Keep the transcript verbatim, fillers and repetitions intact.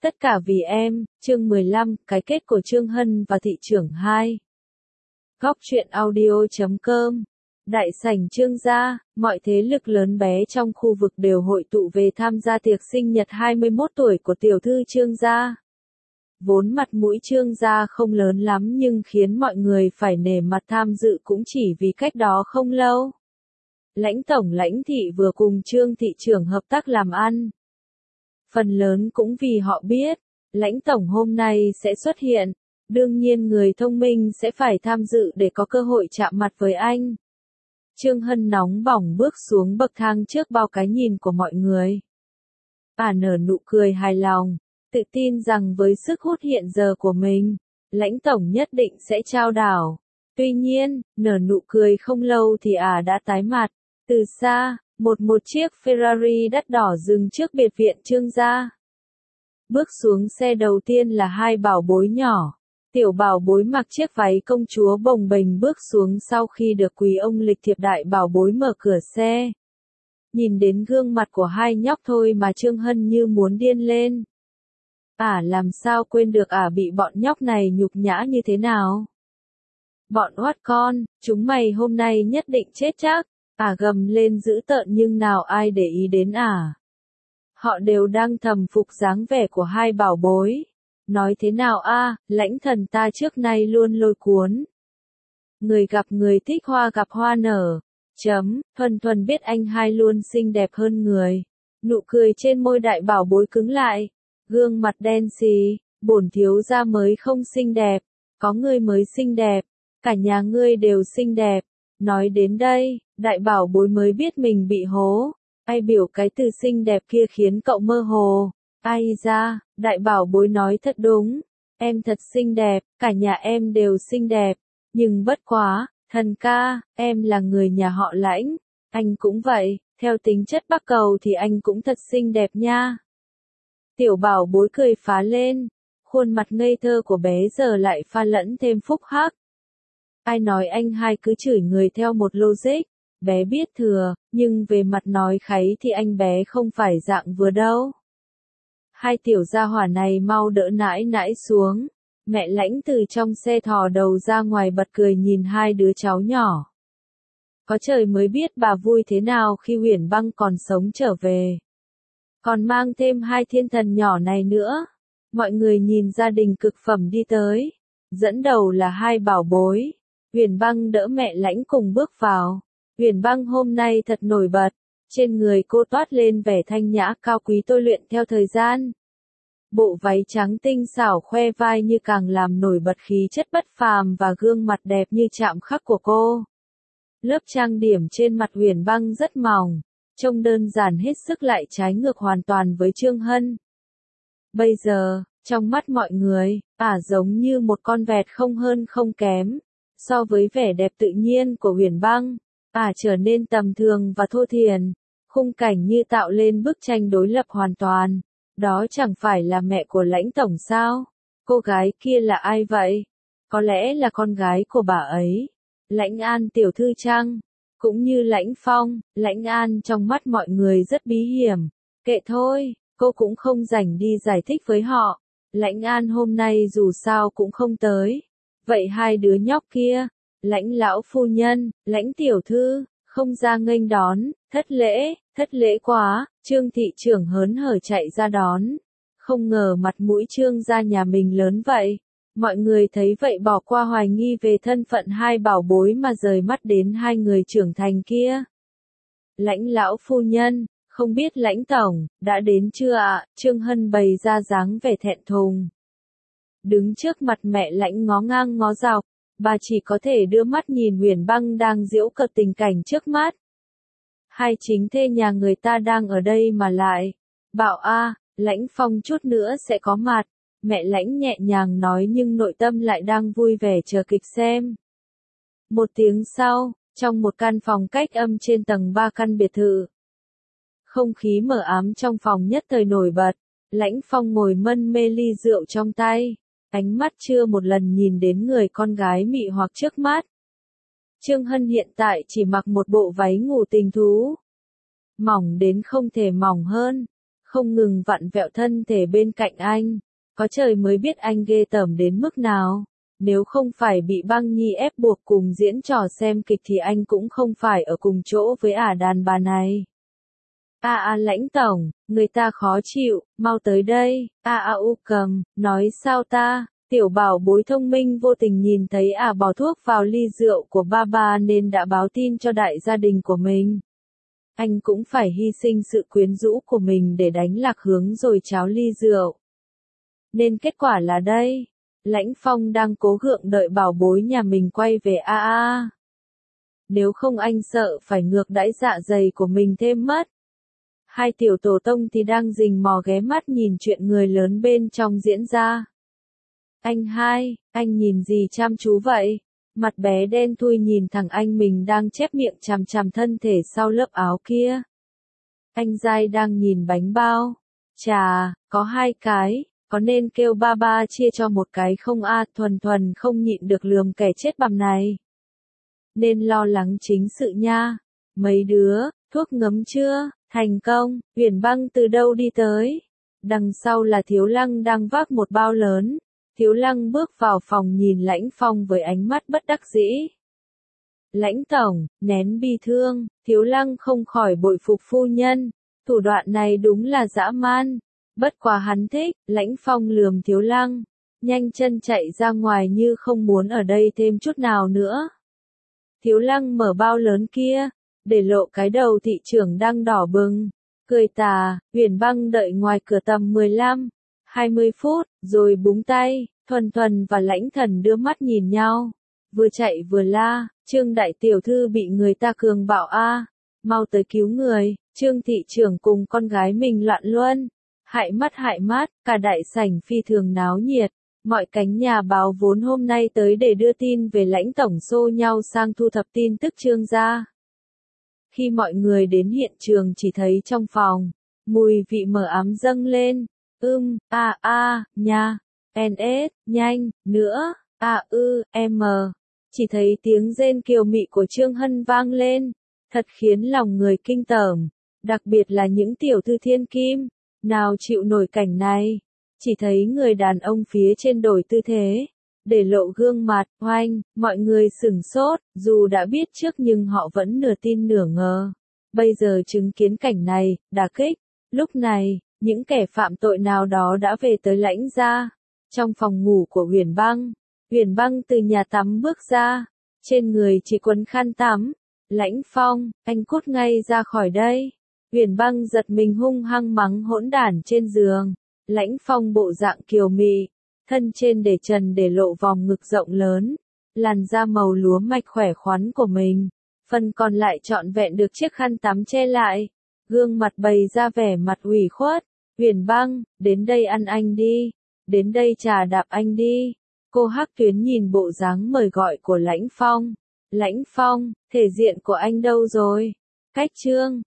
Tất cả vì em, chương mười lăm, cái kết của Trương Hân và thị trưởng hai. Góc truyện audio chấm com. Đại sảnh Trương gia, mọi thế lực lớn bé trong khu vực đều hội tụ về tham gia tiệc sinh nhật hai mươi mốt tuổi của tiểu thư Trương gia. Vốn mặt mũi Trương gia không lớn lắm nhưng khiến mọi người phải nể mặt tham dự cũng chỉ vì cách đó không lâu. Lãnh tổng lãnh thị vừa cùng Trương thị trưởng hợp tác làm ăn. Phần lớn cũng vì họ biết, lãnh tổng hôm nay sẽ xuất hiện, đương nhiên người thông minh sẽ phải tham dự để có cơ hội chạm mặt với anh. Trương Hân nóng bỏng bước xuống bậc thang trước bao cái nhìn của mọi người. Bà nở nụ cười hài lòng, tự tin rằng với sức hút hiện giờ của mình, lãnh tổng nhất định sẽ trao đảo. Tuy nhiên, nở nụ cười không lâu thì ả đã tái mặt. Từ xa, một một chiếc Ferrari đắt đỏ dừng trước biệt viện Trương gia. Bước xuống xe đầu tiên là hai bảo bối nhỏ. Tiểu bảo bối mặc chiếc váy công chúa bồng bềnh bước xuống sau khi được quý ông lịch thiệp đại bảo bối mở cửa xe. Nhìn đến gương mặt của hai nhóc thôi mà Trương Hân như muốn điên lên. Ả làm sao quên được ả bị bọn nhóc này nhục nhã như thế nào? Bọn oát con, chúng mày hôm nay nhất định chết chắc. Ả gầm lên dữ tợn nhưng nào ai để ý đến ả. Họ đều đang thầm phục dáng vẻ của hai bảo bối. Nói thế nào a, lãnh thần ta trước nay luôn lôi cuốn. Người gặp người thích hoa gặp hoa nở. Chấm, thuần thuần biết anh hai luôn xinh đẹp hơn người. Nụ cười trên môi đại bảo bối cứng lại. Gương mặt đen xì, bổn thiếu gia mới không xinh đẹp. Có người mới xinh đẹp. Cả nhà ngươi đều xinh đẹp. Nói đến đây, đại bảo bối mới biết mình bị hố. Ai biểu cái từ xinh đẹp kia khiến cậu mơ hồ. Ai ra, đại bảo bối nói thật đúng. Em thật xinh đẹp, cả nhà em đều xinh đẹp. Nhưng bất quá, thần ca, em là người nhà họ lãnh. Anh cũng vậy, theo tính chất Bắc Cầu thì anh cũng thật xinh đẹp nha. Tiểu bảo bối cười phá lên. Khuôn mặt ngây thơ của bé giờ lại pha lẫn thêm phúc hắc. Ai nói anh hai cứ chửi người theo một logic, bé biết thừa, nhưng về mặt nói kháy thì anh bé không phải dạng vừa đâu. Hai tiểu gia hỏa này mau đỡ nãi nãi xuống, mẹ lãnh từ trong xe thò đầu ra ngoài bật cười nhìn hai đứa cháu nhỏ. Có trời mới biết bà vui thế nào khi Huyền Băng còn sống trở về. Còn mang thêm hai thiên thần nhỏ này nữa. Mọi người nhìn gia đình cực phẩm đi tới, dẫn đầu là hai bảo bối. Huyền Băng đỡ mẹ lãnh cùng bước vào. Huyền Băng hôm nay thật nổi bật, trên người cô toát lên vẻ thanh nhã cao quý tôi luyện theo thời gian. Bộ váy trắng tinh xảo khoe vai như càng làm nổi bật khí chất bất phàm và gương mặt đẹp như chạm khắc của cô. Lớp trang điểm trên mặt Huyền Băng rất mỏng, trông đơn giản hết sức lại trái ngược hoàn toàn với Trương Hân. Bây giờ, trong mắt mọi người, ả giống như một con vẹt không hơn không kém. So với vẻ đẹp tự nhiên của Huyền Băng, ả trở nên tầm thường và thô thiển, khung cảnh như tạo lên bức tranh đối lập hoàn toàn. Đó chẳng phải là mẹ của lãnh tổng sao? Cô gái kia là ai vậy? Có lẽ là con gái của bà ấy. Lãnh An tiểu thư chăng? Cũng như Lãnh Phong, Lãnh An trong mắt mọi người rất bí hiểm. Kệ thôi, cô cũng không rảnh đi giải thích với họ. Lãnh An hôm nay dù sao cũng không tới. Vậy hai đứa nhóc kia, lãnh lão phu nhân, lãnh tiểu thư, không ra nghênh đón, thất lễ, thất lễ quá, Trương thị trưởng hớn hở chạy ra đón. Không ngờ mặt mũi Trương gia nhà mình lớn vậy. Mọi người thấy vậy bỏ qua hoài nghi về thân phận hai bảo bối mà rời mắt đến hai người trưởng thành kia. Lãnh lão phu nhân, không biết lãnh tổng, đã đến chưa ạ? Trương Hân bày ra dáng vẻ thẹn thùng. Đứng trước mặt mẹ lãnh ngó ngang ngó dọc, bà chỉ có thể đưa mắt nhìn Huyền Băng đang giễu cợt tình cảnh trước mắt. Hai chính thê nhà người ta đang ở đây mà lại. Bảo a, Lãnh Phong chút nữa sẽ có mặt. Mẹ lãnh nhẹ nhàng nói nhưng nội tâm lại đang vui vẻ chờ kịch xem. Một tiếng sau, trong một căn phòng cách âm trên tầng ba căn biệt thự. Không khí mờ ám trong phòng nhất thời nổi bật. Lãnh Phong ngồi mân mê ly rượu trong tay. Ánh mắt chưa một lần nhìn đến người con gái mị hoặc trước mắt. Trương Hân hiện tại chỉ mặc một bộ váy ngủ tình thú. Mỏng đến không thể mỏng hơn. không ngừng vặn vẹo thân thể bên cạnh anh. Có trời mới biết anh ghê tởm đến mức nào. Nếu không phải bị băng nhi ép buộc cùng diễn trò xem kịch thì anh cũng không phải ở cùng chỗ với ả đàn bà này. A a Lãnh tổng, người ta khó chịu, mau tới đây. A a U cầm, nói sao ta? Tiểu bảo bối thông minh vô tình nhìn thấy ả bỏ thuốc vào ly rượu của ba ba nên đã báo tin cho đại gia đình của mình. Anh cũng phải hy sinh sự quyến rũ của mình để đánh lạc hướng rồi cháo ly rượu. Nên kết quả là đây. Lãnh Phong đang cố gượng đợi bảo bối nhà mình quay về a a. Nếu không anh sợ phải ngược đãi dạ dày của mình thêm mất. Hai tiểu tổ tông thì đang rình mò ghé mắt nhìn chuyện người lớn bên trong diễn ra. Anh hai, anh nhìn gì chăm chú vậy? Mặt bé đen thui nhìn thằng anh mình đang chép miệng chằm chằm thân thể sau lớp áo kia. Anh dai đang nhìn bánh bao. Chà, có hai cái, có nên kêu ba ba chia cho một cái không a? Thuần Thuần không nhịn được lườm kẻ chết bằm này. Nên lo lắng chính sự nha. Mấy đứa, thuốc ngấm chưa? Thành công, Uyển Băng từ đâu đi tới? Đằng sau là Thiếu Lăng đang vác một bao lớn. Thiếu Lăng bước vào phòng nhìn Lãnh Phong với ánh mắt bất đắc dĩ. Lãnh tổng, nén bi thương, Thiếu Lăng không khỏi bội phục phu nhân. Thủ đoạn này đúng là dã man. Bất quá hắn thích, Lãnh Phong lườm Thiếu Lăng. Nhanh chân chạy ra ngoài như không muốn ở đây thêm chút nào nữa. Thiếu Lăng mở bao lớn kia, để lộ cái đầu thị trưởng đang đỏ bừng. Cười tà, Uyển Băng đợi ngoài cửa tầm mười lăm, hai mươi phút, rồi búng tay. Thuần Thuần và Lãnh Thần đưa mắt nhìn nhau. Vừa chạy vừa la, Trương đại tiểu thư bị người ta cường bạo a, mau tới cứu người. Trương thị trưởng cùng con gái mình loạn luân. Hại mắt hại mắt, cả đại sảnh phi thường náo nhiệt. Mọi cánh nhà báo vốn hôm nay tới để đưa tin về Lãnh tổng xô nhau sang thu thập tin tức Trương gia. Khi mọi người đến hiện trường chỉ thấy trong phòng, mùi vị mờ ám dâng lên. Ưm, a a, nha, en ét, nhanh, nữa, a ư, m. Chỉ thấy tiếng rên kiều mị của Trương Hân vang lên, thật khiến lòng người kinh tởm, đặc biệt là những tiểu thư thiên kim, nào chịu nổi cảnh này. Chỉ thấy người đàn ông phía trên đổi tư thế, để lộ gương mặt, oanh, mọi người sửng sốt, dù đã biết trước nhưng họ vẫn nửa tin nửa ngờ. Bây giờ chứng kiến cảnh này, đả kích. Lúc này, những kẻ phạm tội nào đó đã về tới Lãnh gia. Trong phòng ngủ của Uyển Băng, Uyển Băng từ nhà tắm bước ra, trên người chỉ quấn khăn tắm. Lãnh Phong, anh cút ngay ra khỏi đây. Uyển Băng giật mình hung hăng mắng hỗn đản trên giường. Lãnh Phong bộ dạng kiều mị, thân trên để trần để lộ vòng ngực rộng lớn, làn da màu lúa mạch khỏe khoắn của mình, phần còn lại trọn vẹn được chiếc khăn tắm che lại, gương mặt bày ra vẻ mặt ủy khuất. Uyển Băng, đến đây ăn anh đi, đến đây trà đạp anh đi. Cô Hắc Tuyến nhìn bộ dáng mời gọi của Lãnh Phong. Lãnh Phong, thể diện của anh đâu rồi? Cách Trương,